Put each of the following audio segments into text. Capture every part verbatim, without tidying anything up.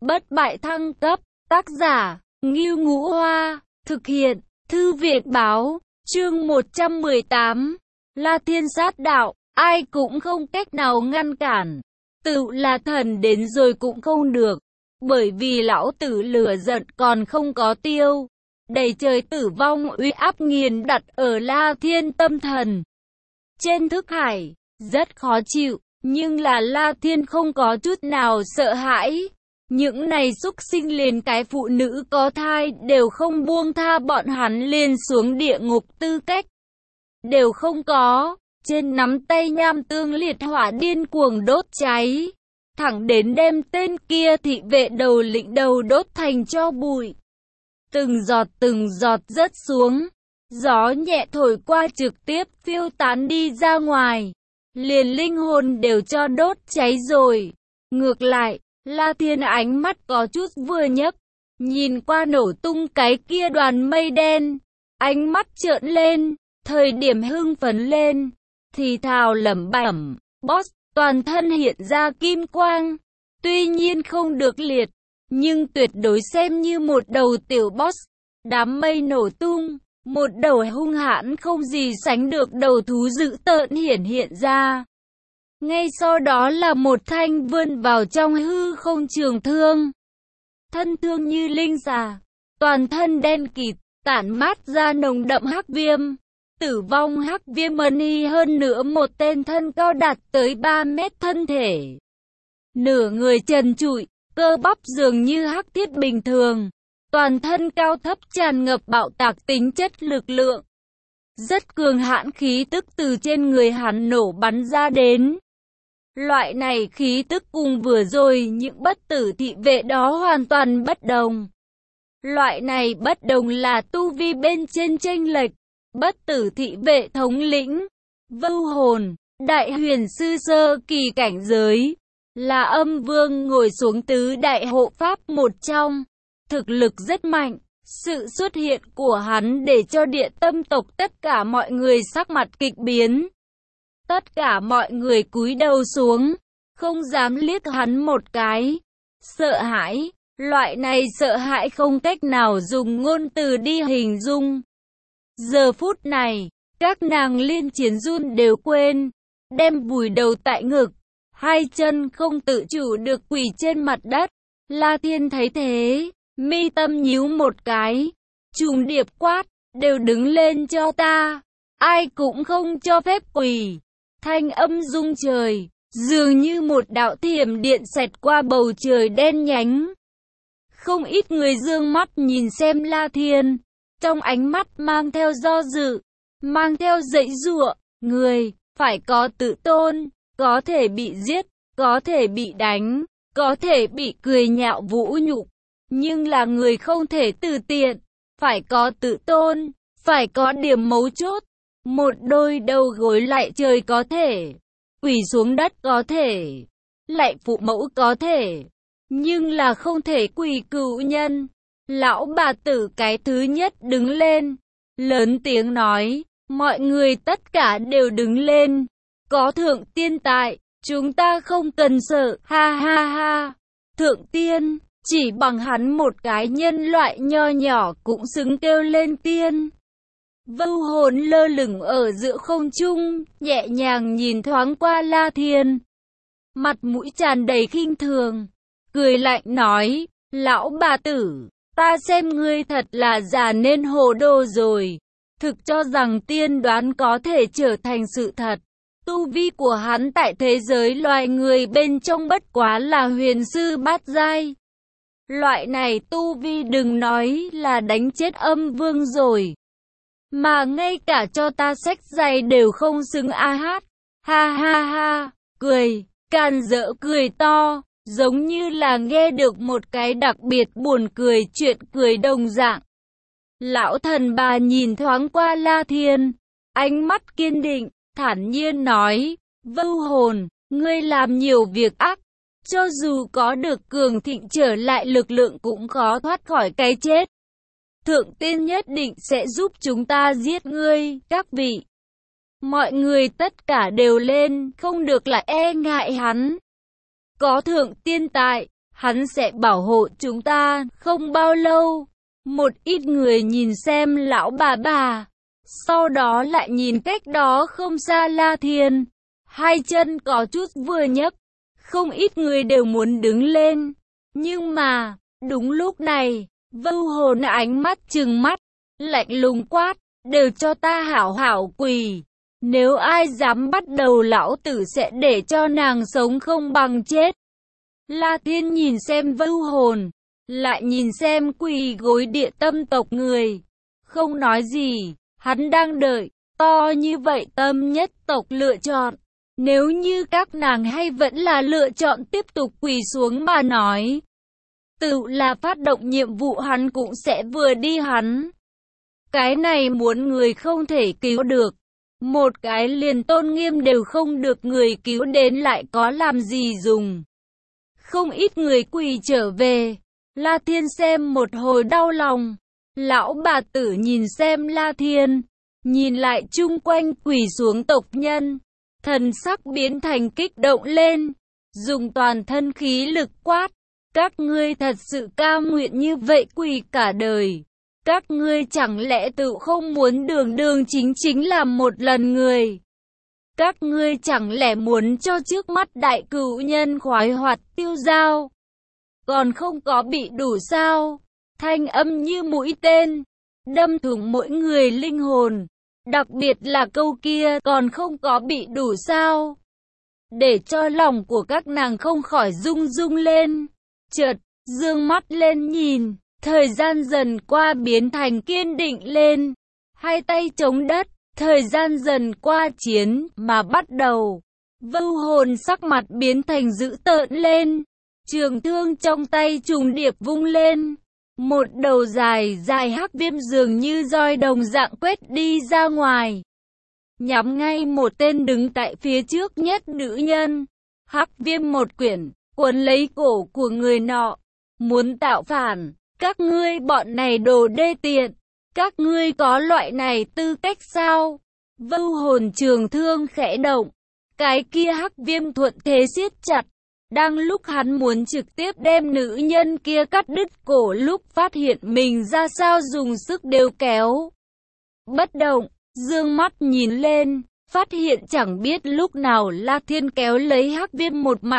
Bất bại thăng cấp, tác giả, Ngưu Ngũ Hoa, thực hiện, Thư viện báo, chương một trăm mười tám, La Thiên sát đạo, ai cũng không cách nào ngăn cản, tự là thần đến rồi cũng không được, bởi vì lão tử lửa giận còn không có tiêu, đầy trời tử vong uy áp nghiền đặt ở La Thiên tâm thần. Trên thức hải, rất khó chịu, nhưng là La Thiên không có chút nào sợ hãi. Những này súc sinh liền cái phụ nữ có thai đều không buông tha bọn hắn liền xuống địa ngục tư cách. Đều không có, trên nắm tay nham tương liệt hỏa điên cuồng đốt cháy. Thẳng đến đem tên kia thị vệ đầu lĩnh đầu đốt thành tro bụi. Từng giọt từng giọt rớt xuống. Gió nhẹ thổi qua trực tiếp phiêu tán đi ra ngoài. Liền linh hồn đều cho đốt cháy rồi. Ngược lại, La Thiên ánh mắt có chút vừa nhấc, nhìn qua nổ tung cái kia đoàn mây đen, ánh mắt trợn lên, thời điểm hưng phấn lên, thì thào lẩm bẩm, boss, toàn thân hiện ra kim quang, tuy nhiên không được liệt, nhưng tuyệt đối xem như một đầu tiểu boss, đám mây nổ tung, một đầu hung hãn không gì sánh được đầu thú dữ tợn hiển hiện ra. Ngay sau đó là một thanh vươn vào trong hư không trường thương. Thân thương như linh xà, toàn thân đen kịt, tản mát ra nồng đậm hắc viêm. Tử vong hắc viêm mân y hơn nữa một tên thân cao đạt tới ba mét thân thể. Nửa người trần trụi, cơ bắp dường như hắc thiết bình thường. Toàn thân cao thấp tràn ngập bạo tạc tính chất lực lượng. Rất cường hãn khí tức từ trên người hắn nổ bắn ra đến. Loại này khí tức cùng vừa rồi những bất tử thị vệ đó hoàn toàn bất đồng. Loại này bất đồng là tu vi bên trên chênh lệch. Bất tử thị vệ thống lĩnh, Vưu Hồn, đại huyền sư sơ kỳ cảnh giới, là âm vương ngồi xuống tứ đại hộ pháp một trong. Thực lực rất mạnh, sự xuất hiện của hắn để cho địa tâm tộc tất cả mọi người sắc mặt kịch biến. Tất cả mọi người cúi đầu xuống, không dám liếc hắn một cái. Sợ hãi, loại này sợ hãi không cách nào dùng ngôn từ đi hình dung. Giờ phút này, các nàng liên chiến run đều quên, đem vùi đầu tại ngực, hai chân không tự chủ được quỳ trên mặt đất. La Thiên thấy thế, mi tâm nhíu một cái, trùng điệp quát, đều đứng lên cho ta, ai cũng không cho phép quỳ. Thanh âm rung trời, dường như một đạo thiểm điện xẹt qua bầu trời đen nhánh. Không ít người dương mắt nhìn xem La Thiên, trong ánh mắt mang theo do dự, mang theo giãy giụa, người phải có tự tôn, có thể bị giết, có thể bị đánh, có thể bị cười nhạo vũ nhục, nhưng là người không thể tùy tiện, phải có tự tôn, phải có điểm mấu chốt. Một đôi đầu gối lạy trời có thể, quỳ xuống đất có thể, lạy phụ mẫu có thể, nhưng là không thể quỳ cựu nhân. Lão bà tử cái thứ nhất đứng lên, lớn tiếng nói, mọi người tất cả đều đứng lên, có thượng tiên tại, chúng ta không cần sợ, ha ha ha. Thượng tiên, chỉ bằng hắn một cái nhân loại nho nhỏ cũng xứng kêu lên tiên. Vưu Hồn lơ lửng ở giữa không trung, nhẹ nhàng nhìn thoáng qua La Thiên. Mặt mũi tràn đầy khinh thường, cười lạnh nói, lão bà tử, ta xem ngươi thật là già nên hồ đồ rồi. Thực cho rằng tiên đoán có thể trở thành sự thật. Tu vi của hắn tại thế giới loài người bên trong bất quá là huyền sư bát giai. Loại này tu vi đừng nói là đánh chết âm vương rồi, mà ngay cả cho ta sách giày đều không xứng a hát. Ha ha ha, cười, càn rỡ cười to, giống như là nghe được một cái đặc biệt buồn cười chuyện cười đồng dạng. Lão thần bà nhìn thoáng qua La Thiên, ánh mắt kiên định, thản nhiên nói, Vưu Hồn, ngươi làm nhiều việc ác, cho dù có được cường thịnh trở lại lực lượng cũng khó thoát khỏi cái chết. Thượng tiên nhất định sẽ giúp chúng ta giết ngươi, các vị. Mọi người tất cả đều lên, không được lại e ngại hắn. Có thượng tiên tại, hắn sẽ bảo hộ chúng ta. Không bao lâu, một ít người nhìn xem lão bà bà, sau đó lại nhìn cách đó không xa La Thiên. Hai chân có chút vừa nhấc, không ít người đều muốn đứng lên. Nhưng mà, đúng lúc này, Vưu Hồn ánh mắt trừng mắt, lạnh lùng quát, đều cho ta hảo hảo quỳ. Nếu ai dám bắt đầu lão tử sẽ để cho nàng sống không bằng chết. La Thiên nhìn xem Vưu Hồn, lại nhìn xem quỳ gối Địa Tâm tộc người. Không nói gì, hắn đang đợi, to như vậy Tâm Nhất tộc lựa chọn. Nếu như các nàng hay vẫn là lựa chọn tiếp tục quỳ xuống mà nói, tự là phát động nhiệm vụ hắn cũng sẽ vừa đi hắn. Cái này muốn người không thể cứu được. Một cái liền tôn nghiêm đều không được người cứu đến lại có làm gì dùng. Không ít người quỳ trở về. La Thiên xem một hồi đau lòng. Lão bà tử nhìn xem La Thiên, nhìn lại chung quanh quỳ xuống tộc nhân, thần sắc biến thành kích động lên, dùng toàn thân khí lực quát, các ngươi thật sự cam nguyện như vậy quỳ cả đời. Các ngươi chẳng lẽ tự không muốn đường đường chính chính làm một lần người? Các ngươi chẳng lẽ muốn cho trước mắt đại cửu nhân khoái hoạt tiêu dao? Còn không có bị đủ sao? Thanh âm như mũi tên, đâm thủng mỗi người linh hồn. Đặc biệt là câu kia còn không có bị đủ sao? Để cho lòng của các nàng không khỏi rung rung lên. Chợt, dương mắt lên nhìn. Thời gian dần qua biến thành kiên định lên, hai tay chống đất, thời gian dần qua chiến mà bắt đầu. Vưu Hồn sắc mặt biến thành dữ tợn lên, trường thương trong tay trùng điệp vung lên. Một đầu dài dài hắc viêm dường như roi đồng dạng quét đi ra ngoài, nhắm ngay một tên đứng tại phía trước nhất nữ nhân. Hắc viêm một quyển, cuốn lấy cổ của người nọ, muốn tạo phản. Các ngươi bọn này đồ đê tiện, các ngươi có loại này tư cách sao? Vưu Hồn trường thương khẽ động, cái kia hắc viêm thuận thế siết chặt. Đang lúc hắn muốn trực tiếp đem nữ nhân kia cắt đứt cổ lúc phát hiện mình ra sao dùng sức đều kéo. Bất động, dương mắt nhìn lên, phát hiện chẳng biết lúc nào La Thiên kéo lấy hắc viêm một mặt.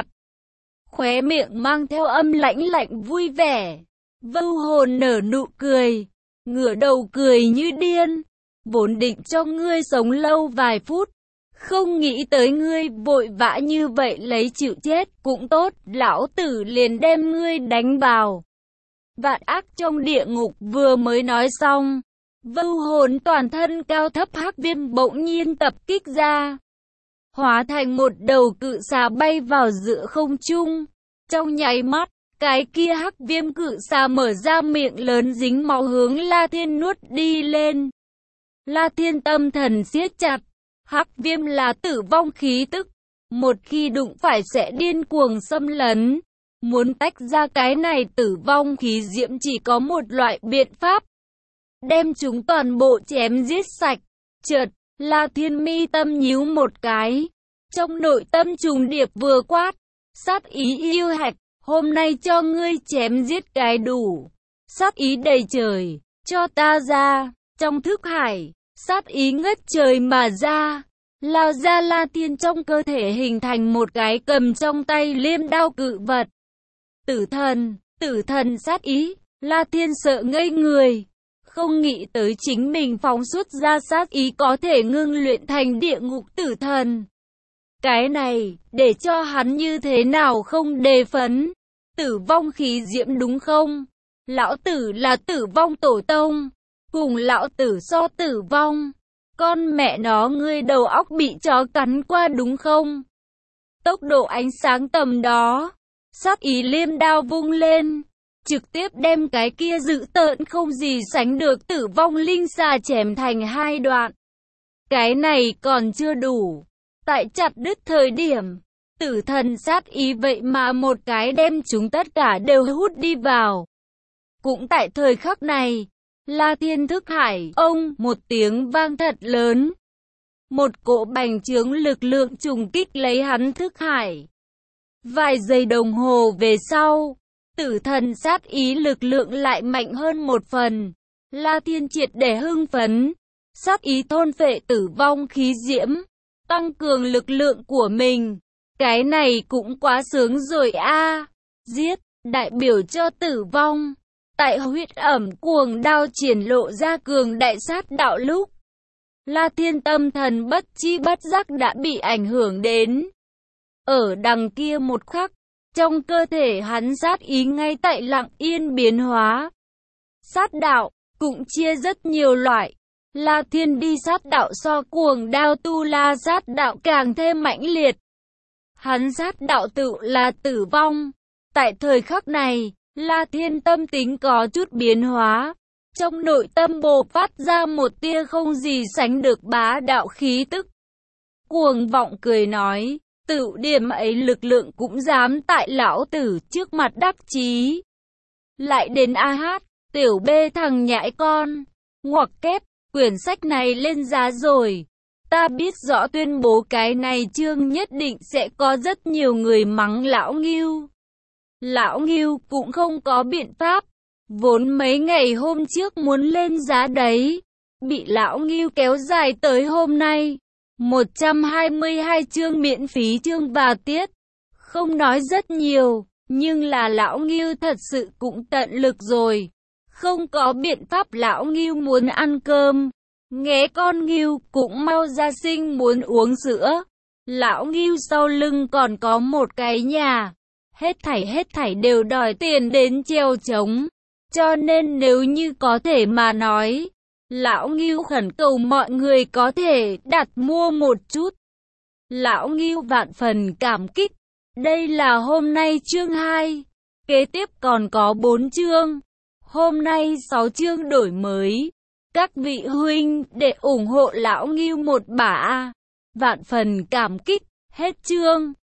Khóe miệng mang theo âm lãnh lạnh vui vẻ. Vưu Hồn nở nụ cười, ngửa đầu cười như điên, vốn định cho ngươi sống lâu vài phút, không nghĩ tới ngươi vội vã như vậy lấy chịu chết, cũng tốt, lão tử liền đem ngươi đánh vào vạn ác trong địa ngục. Vừa mới nói xong, Vưu Hồn toàn thân cao thấp hắc viêm bỗng nhiên tập kích ra, hóa thành một đầu cự xà bay vào giữa không trung. Trong nháy mắt, cái kia hắc viêm cự xà mở ra miệng lớn dính máu hướng La Thiên nuốt đi lên. La Thiên tâm thần siết chặt, hắc viêm là tử vong khí tức, một khi đụng phải sẽ điên cuồng xâm lấn. Muốn tách ra cái này tử vong khí diễm chỉ có một loại biện pháp, đem chúng toàn bộ chém giết sạch. Chợt, La Thiên mi tâm nhíu một cái, trong nội tâm trùng điệp vừa quát, sát ý yêu hạch. Hôm nay cho ngươi chém giết cái đủ, sát ý đầy trời, cho ta ra. Trong thức hải, sát ý ngất trời mà ra, lao ra. La Thiên trong cơ thể hình thành một cái cầm trong tay liêm đao cự vật. Tử thần, tử thần sát ý, La Thiên sợ ngây người, không nghĩ tới chính mình phóng xuất ra sát ý có thể ngưng luyện thành địa ngục tử thần. Cái này, để cho hắn như thế nào không đề phấn. Tử vong khí diễm đúng không? Lão tử là tử vong tổ tông, cùng lão tử so tử vong. Con mẹ nó, ngươi đầu óc bị chó cắn qua đúng không? Tốc độ ánh sáng tầm đó, sát ý liêm đao vung lên, trực tiếp đem cái kia dữ tợn không gì sánh được tử vong linh xà chém thành hai đoạn. Cái này còn chưa đủ, tại chặt đứt thời điểm, tử thần sát ý vậy mà một cái đem chúng tất cả đều hút đi vào. Cũng tại thời khắc này, La Thiên thức hải, ông, một tiếng vang thật lớn. Một cỗ bành trướng lực lượng trùng kích lấy hắn thức hải. Vài giây đồng hồ về sau, Tử thần sát ý lực lượng lại mạnh hơn một phần. La Thiên triệt để hưng phấn, sát ý thôn phệ tử vong khí diễm, tăng cường lực lượng của mình. Cái này cũng quá sướng rồi a. Giết, đại biểu cho tử vong. Tại huyết ẩm cuồng đao triển lộ ra cường đại sát đạo lúc, La Thiên tâm thần bất chi bất giác đã bị ảnh hưởng đến. Ở đằng kia một khắc, trong cơ thể hắn sát ý ngay tại lặng yên biến hóa. Sát đạo cũng chia rất nhiều loại. La Thiên đi sát đạo so cuồng đao tu la sát đạo càng thêm mãnh liệt. Hắn sát đạo tự là tử vong. Tại thời khắc này, La Thiên tâm tính có chút biến hóa. Trong nội tâm bộc phát ra một tia không gì sánh được bá đạo khí tức. Cuồng vọng cười nói, tự điểm ấy lực lượng cũng dám tại lão tử trước mặt đắc chí. Lại đến a hát, tiểu bê thằng nhãi con. Ngoặc kép, quyển sách này lên giá rồi. Ta biết rõ tuyên bố cái này chương nhất định sẽ có rất nhiều người mắng lão Ngưu. Lão Ngưu cũng không có biện pháp. Vốn mấy ngày hôm trước muốn lên giá đấy, bị lão Ngưu kéo dài tới hôm nay. một trăm hai mươi hai chương miễn phí chương và tiết. Không nói rất nhiều, nhưng là lão Ngưu thật sự cũng tận lực rồi. Không có biện pháp lão Ngưu muốn ăn cơm. Nghe con Ngưu cũng mau ra sinh muốn uống sữa. Lão Ngưu sau lưng còn có một cái nhà. Hết thảy hết thảy đều đòi tiền đến treo trống. Cho nên nếu như có thể mà nói, lão Ngưu khẩn cầu mọi người có thể đặt mua một chút. Lão Ngưu vạn phần cảm kích. Đây là hôm nay chương hai. Kế tiếp còn có bốn chương. Hôm nay sáu chương đổi mới. Các vị huynh để ủng hộ lão Ngưu một bả. Vạn phần cảm kích. Hết chương.